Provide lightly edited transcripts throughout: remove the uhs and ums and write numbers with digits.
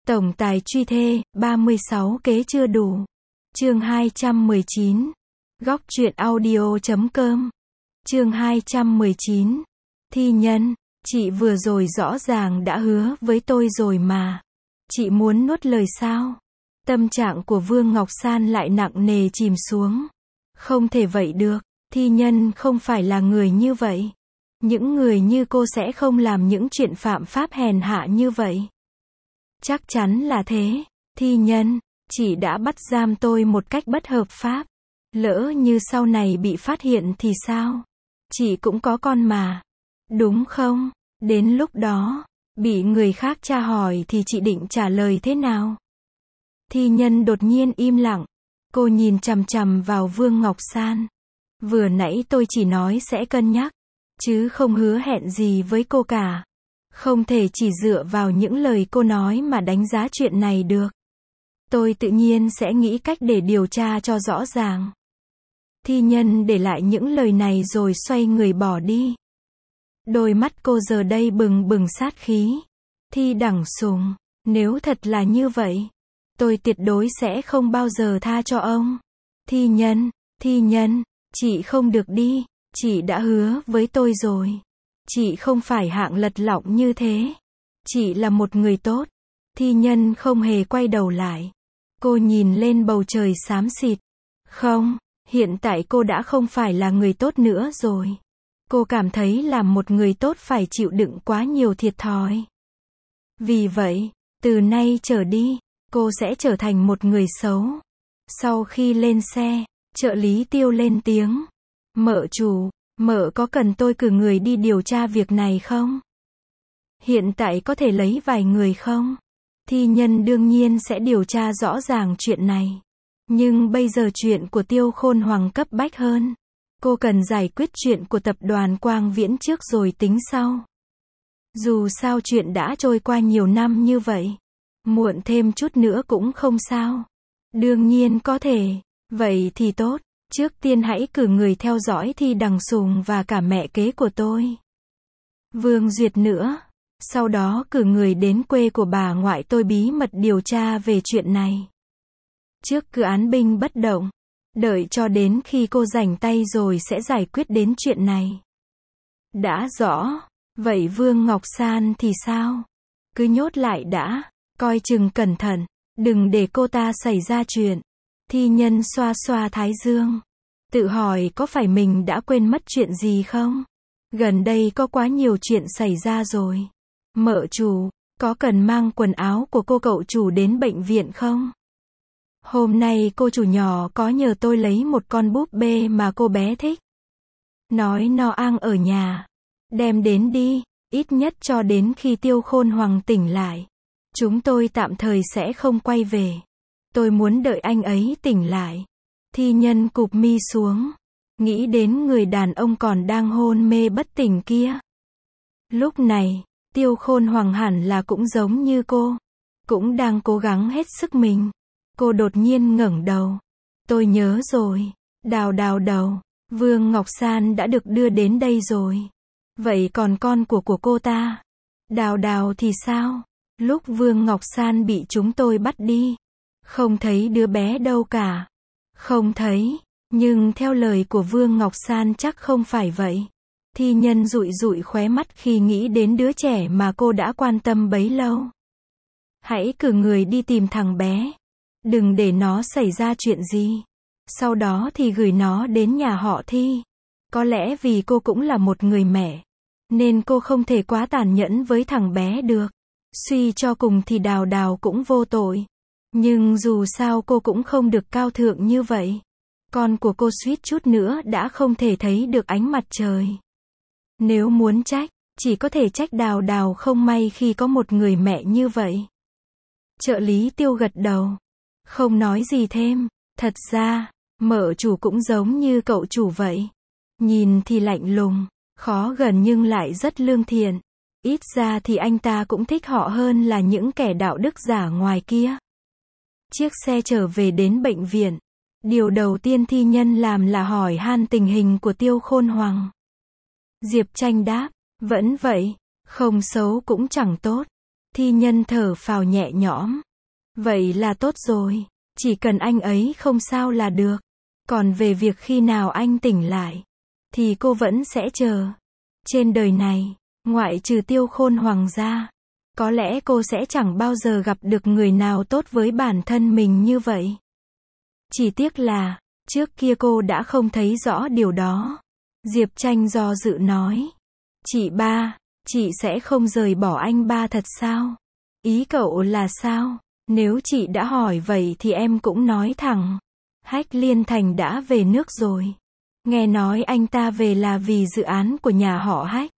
Tổng tài truy thê, 36 kế chưa đủ. Chương 219. Góc truyện audio.com. Chương 219. Thi nhân, chị vừa rồi rõ ràng đã hứa với tôi rồi mà. Chị muốn nuốt lời sao? Tâm trạng của Vương Ngọc San lại nặng nề chìm xuống. Không thể vậy được, Thi nhân không phải là người như vậy. Những người như cô sẽ không làm những chuyện phạm pháp hèn hạ như vậy. Chắc chắn là thế. Thi nhân, chị đã bắt giam tôi một cách bất hợp pháp. Lỡ như sau này bị phát hiện thì sao? Chị cũng có con mà. Đúng không? Đến lúc đó, bị người khác tra hỏi thì chị định trả lời thế nào? Thi nhân đột nhiên im lặng. Cô nhìn chằm chằm vào Vương Ngọc San. Vừa nãy tôi chỉ nói sẽ cân nhắc, chứ không hứa hẹn gì với cô cả. Không thể chỉ dựa vào những lời cô nói mà đánh giá chuyện này được. Tôi tự nhiên sẽ nghĩ cách để điều tra cho rõ ràng. Thi nhân để lại những lời này rồi xoay người bỏ đi. Đôi mắt cô giờ đây bừng bừng sát khí. Thi Đẳng Sùng, nếu thật là như vậy, tôi tuyệt đối sẽ không bao giờ tha cho ông. Thi nhân, chị không được đi, chị đã hứa với tôi rồi. Chị không phải hạng lật lọng như thế. Chị là một người tốt. Thi nhân không hề quay đầu lại. Cô nhìn lên bầu trời xám xịt. Không, hiện tại cô đã không phải là người tốt nữa rồi. Cô cảm thấy làm một người tốt phải chịu đựng quá nhiều thiệt thòi. Vì vậy, từ nay trở đi, cô sẽ trở thành một người xấu. Sau khi lên xe, trợ lý Tiêu lên tiếng. Mợ chủ, mợ có cần tôi cử người đi điều tra việc này không? Hiện tại có thể lấy vài người không? Thi nhân đương nhiên sẽ điều tra rõ ràng chuyện này. Nhưng bây giờ chuyện của Tiêu Khôn Hoàng cấp bách hơn. Cô cần giải quyết chuyện của tập đoàn Quang Viễn trước rồi tính sau. Dù sao chuyện đã trôi qua nhiều năm như vậy. Muộn thêm chút nữa cũng không sao. Đương nhiên có thể. Vậy thì tốt. Trước tiên hãy cử người theo dõi Thi Đằng Sùng và cả mẹ kế của tôi. Vương Duyệt nữa. Sau đó cử người đến quê của bà ngoại tôi bí mật điều tra về chuyện này. Trước cứ án binh bất động. Đợi cho đến khi cô rảnh tay rồi sẽ giải quyết đến chuyện này. Đã rõ. Vậy Vương Ngọc San thì sao? Cứ nhốt lại đã. Coi chừng cẩn thận. Đừng để cô ta xảy ra chuyện. Thi nhân xoa xoa thái dương. Tự hỏi có phải mình đã quên mất chuyện gì không? Gần đây có quá nhiều chuyện xảy ra rồi. Mợ chủ, có cần mang quần áo của cô cậu chủ đến bệnh viện không? Hôm nay cô chủ nhỏ có nhờ tôi lấy một con búp bê mà cô bé thích. Nói nó ăn ở nhà. Đem đến đi, ít nhất cho đến khi Tiêu Khôn Hoàng tỉnh lại. Chúng tôi tạm thời sẽ không quay về. Tôi muốn đợi anh ấy tỉnh lại. Thi nhân cụp mi xuống. Nghĩ đến người đàn ông còn đang hôn mê bất tỉnh kia. Lúc này, Tiêu Khôn Hoàng hẳn là cũng giống như cô. Cũng đang cố gắng hết sức mình. Cô đột nhiên ngẩng đầu. Tôi nhớ rồi. Đào đầu. Vương Ngọc San đã được đưa đến đây rồi. Vậy còn con của cô ta? Đào thì sao? Lúc Vương Ngọc San bị chúng tôi bắt đi. Không thấy đứa bé đâu cả. Không thấy. Nhưng theo lời của Vương Ngọc San chắc không phải vậy. Thi nhân dụi dụi khóe mắt khi nghĩ đến đứa trẻ mà cô đã quan tâm bấy lâu. Hãy cử người đi tìm thằng bé. Đừng để nó xảy ra chuyện gì. Sau đó thì gửi nó đến nhà họ Thi. Có lẽ vì cô cũng là một người mẹ. Nên cô không thể quá tàn nhẫn với thằng bé được. Suy cho cùng thì Đào cũng vô tội. Nhưng dù sao cô cũng không được cao thượng như vậy. Con của cô suýt chút nữa đã không thể thấy được ánh mặt trời. Nếu muốn trách, chỉ có thể trách Đào không may khi có một người mẹ như vậy. Trợ lý Tiêu gật đầu. Không nói gì thêm. Thật ra, mợ chủ cũng giống như cậu chủ vậy. Nhìn thì lạnh lùng, khó gần nhưng lại rất lương thiện. Ít ra thì anh ta cũng thích họ hơn là những kẻ đạo đức giả ngoài kia. Chiếc xe trở về đến bệnh viện. Điều đầu tiên thi nhân làm là hỏi han tình hình của Tiêu Khôn Hoàng. Diệp Tranh đáp, vẫn vậy, không xấu cũng chẳng tốt. Thi Nhân thở phào nhẹ nhõm. Vậy là tốt rồi. Chỉ cần anh ấy không sao là được. Còn về việc khi nào anh tỉnh lại, thì cô vẫn sẽ chờ. Trên đời này, ngoại trừ Tiêu Khôn Hoàng ra, có lẽ cô sẽ chẳng bao giờ gặp được người nào tốt với bản thân mình như vậy. Chỉ tiếc là, trước kia cô đã không thấy rõ điều đó. Diệp Tranh do dự nói. Chị ba, chị sẽ không rời bỏ anh ba thật sao? Ý cậu là sao? Nếu chị đã hỏi vậy thì em cũng nói thẳng. Hách Liên Thành đã về nước rồi. Nghe nói anh ta về là vì dự án của nhà họ Hách.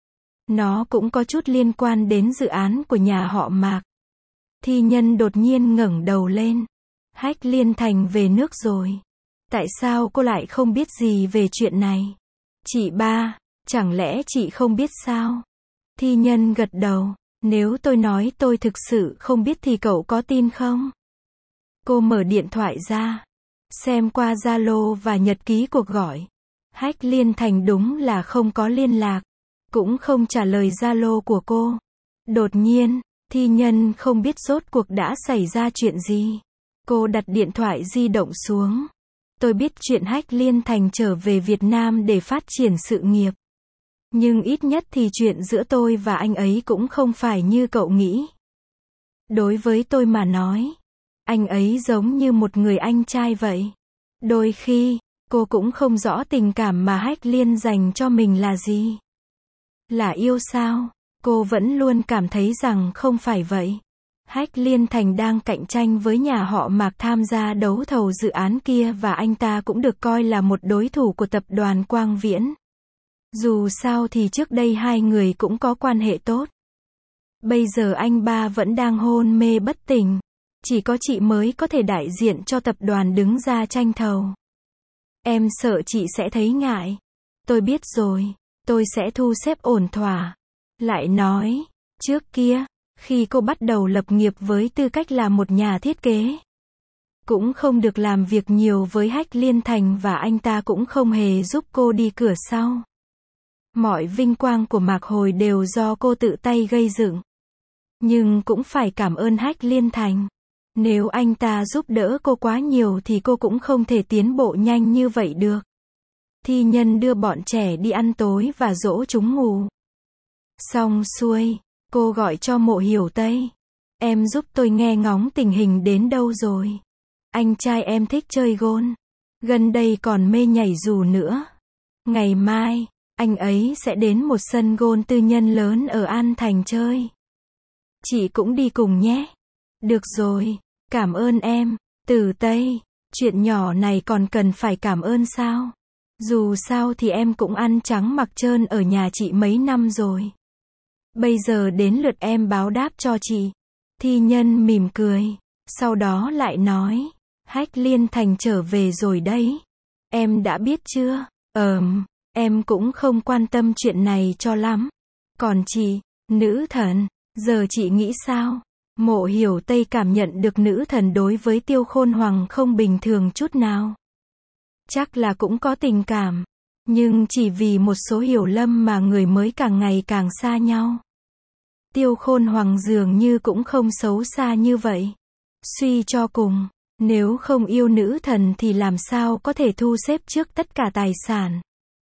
Nó cũng có chút liên quan đến dự án của nhà họ Mạc. Thi Nhân đột nhiên ngẩng đầu lên. Hách Liên Thành về nước rồi. Tại sao cô lại không biết gì về chuyện này? Chị ba, chẳng lẽ chị không biết sao? Thi Nhân gật đầu. Nếu tôi nói tôi thực sự không biết thì cậu có tin không? Cô mở điện thoại ra, xem qua Zalo và nhật ký cuộc gọi. Hách Liên Thành đúng là không có liên lạc, cũng không trả lời Zalo của cô. Đột nhiên, Thi Nhân không biết rốt cuộc đã xảy ra chuyện gì. Cô đặt điện thoại di động xuống. Tôi biết chuyện Hách Liên Thành trở về Việt Nam để phát triển sự nghiệp. Nhưng ít nhất thì chuyện giữa tôi và anh ấy cũng không phải như cậu nghĩ. Đối với tôi mà nói, anh ấy giống như một người anh trai vậy. Đôi khi, cô cũng không rõ tình cảm mà Hách Liên dành cho mình là gì. Là yêu sao? Cô vẫn luôn cảm thấy rằng không phải vậy. Hách Liên Thành đang cạnh tranh với nhà họ Mạc tham gia đấu thầu dự án kia và anh ta cũng được coi là một đối thủ của tập đoàn Quang Viễn. Dù sao thì trước đây hai người cũng có quan hệ tốt. Bây giờ anh ba vẫn đang hôn mê bất tỉnh. Chỉ có chị mới có thể đại diện cho tập đoàn đứng ra tranh thầu. Em sợ chị sẽ thấy ngại. Tôi biết rồi, tôi sẽ thu xếp ổn thỏa. Lại nói, trước kia, khi cô bắt đầu lập nghiệp với tư cách là một nhà thiết kế, cũng không được làm việc nhiều với Hách Liên Thành và anh ta cũng không hề giúp cô đi cửa sau. Mọi vinh quang của Mạc Hồi đều do cô tự tay gây dựng. Nhưng cũng phải cảm ơn Hách Liên Thành. Nếu anh ta giúp đỡ cô quá nhiều thì cô cũng không thể tiến bộ nhanh như vậy được. Thi Nhân đưa bọn trẻ đi ăn tối và dỗ chúng ngủ. Xong xuôi, cô gọi cho Mộ Hiểu Tây. Em giúp tôi nghe ngóng tình hình đến đâu rồi. Anh trai em thích chơi golf. Gần đây còn mê nhảy dù nữa. Ngày mai, anh ấy sẽ đến một sân golf tư nhân lớn ở An Thành chơi. Chị cũng đi cùng nhé. Được rồi, cảm ơn em, Tử Tây. Chuyện nhỏ này còn cần phải cảm ơn sao? Dù sao thì em cũng ăn trắng mặc trơn ở nhà chị mấy năm rồi. Bây giờ đến lượt em báo đáp cho chị. Thi Nhân mỉm cười, sau đó lại nói, Hách Liên Thành trở về rồi đấy. Em đã biết chưa? Em cũng không quan tâm chuyện này cho lắm. Còn chị, nữ thần, giờ chị nghĩ sao? Mộ Hiểu Tây cảm nhận được nữ thần đối với Tiêu Khôn Hoàng không bình thường chút nào. Chắc là cũng có tình cảm, nhưng chỉ vì một số hiểu lầm mà người mới càng ngày càng xa nhau. Tiêu Khôn Hoàng dường như cũng không xấu xa như vậy. Suy cho cùng, nếu không yêu nữ thần thì làm sao có thể thu xếp trước tất cả tài sản.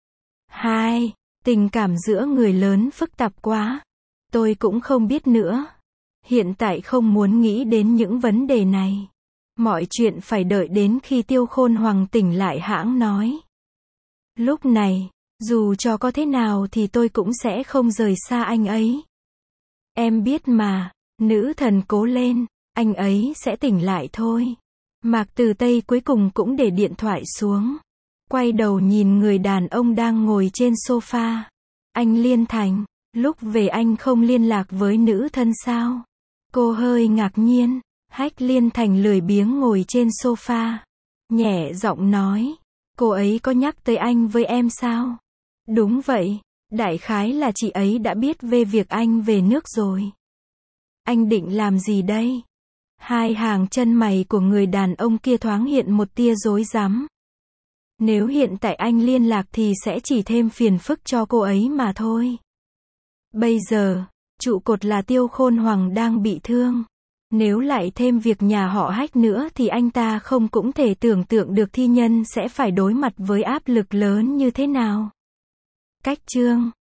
2. Tình cảm giữa người lớn phức tạp quá. Tôi cũng không biết nữa. Hiện tại không muốn nghĩ đến những vấn đề này. Mọi chuyện phải đợi đến khi Tiêu Khôn Hoàng tỉnh lại hãng nói. Lúc này, dù cho có thế nào thì tôi cũng sẽ không rời xa anh ấy. Em biết mà, nữ thần cố lên, anh ấy sẽ tỉnh lại thôi. Mạc Từ Tây cuối cùng cũng để điện thoại xuống. Quay đầu nhìn người đàn ông đang ngồi trên sofa. Anh Liên Thành, lúc về anh không liên lạc với nữ thân sao? Cô hơi ngạc nhiên. Hách Liên Thành lười biếng ngồi trên sofa. Nhẹ giọng nói. Cô ấy có nhắc tới anh với em sao? Đúng vậy. Đại khái là chị ấy đã biết về việc anh về nước rồi. Anh định làm gì đây? Hai hàng chân mày của người đàn ông kia thoáng hiện một tia rối rắm. Nếu hiện tại anh liên lạc thì sẽ chỉ thêm phiền phức cho cô ấy mà thôi. Bây giờ, Trụ cột là Tiêu Khôn Hoàng đang bị thương. Nếu lại thêm việc nhà họ Hách nữa thì anh ta không cũng thể tưởng tượng được thi nhân sẽ phải đối mặt với áp lực lớn như thế nào. Cách chương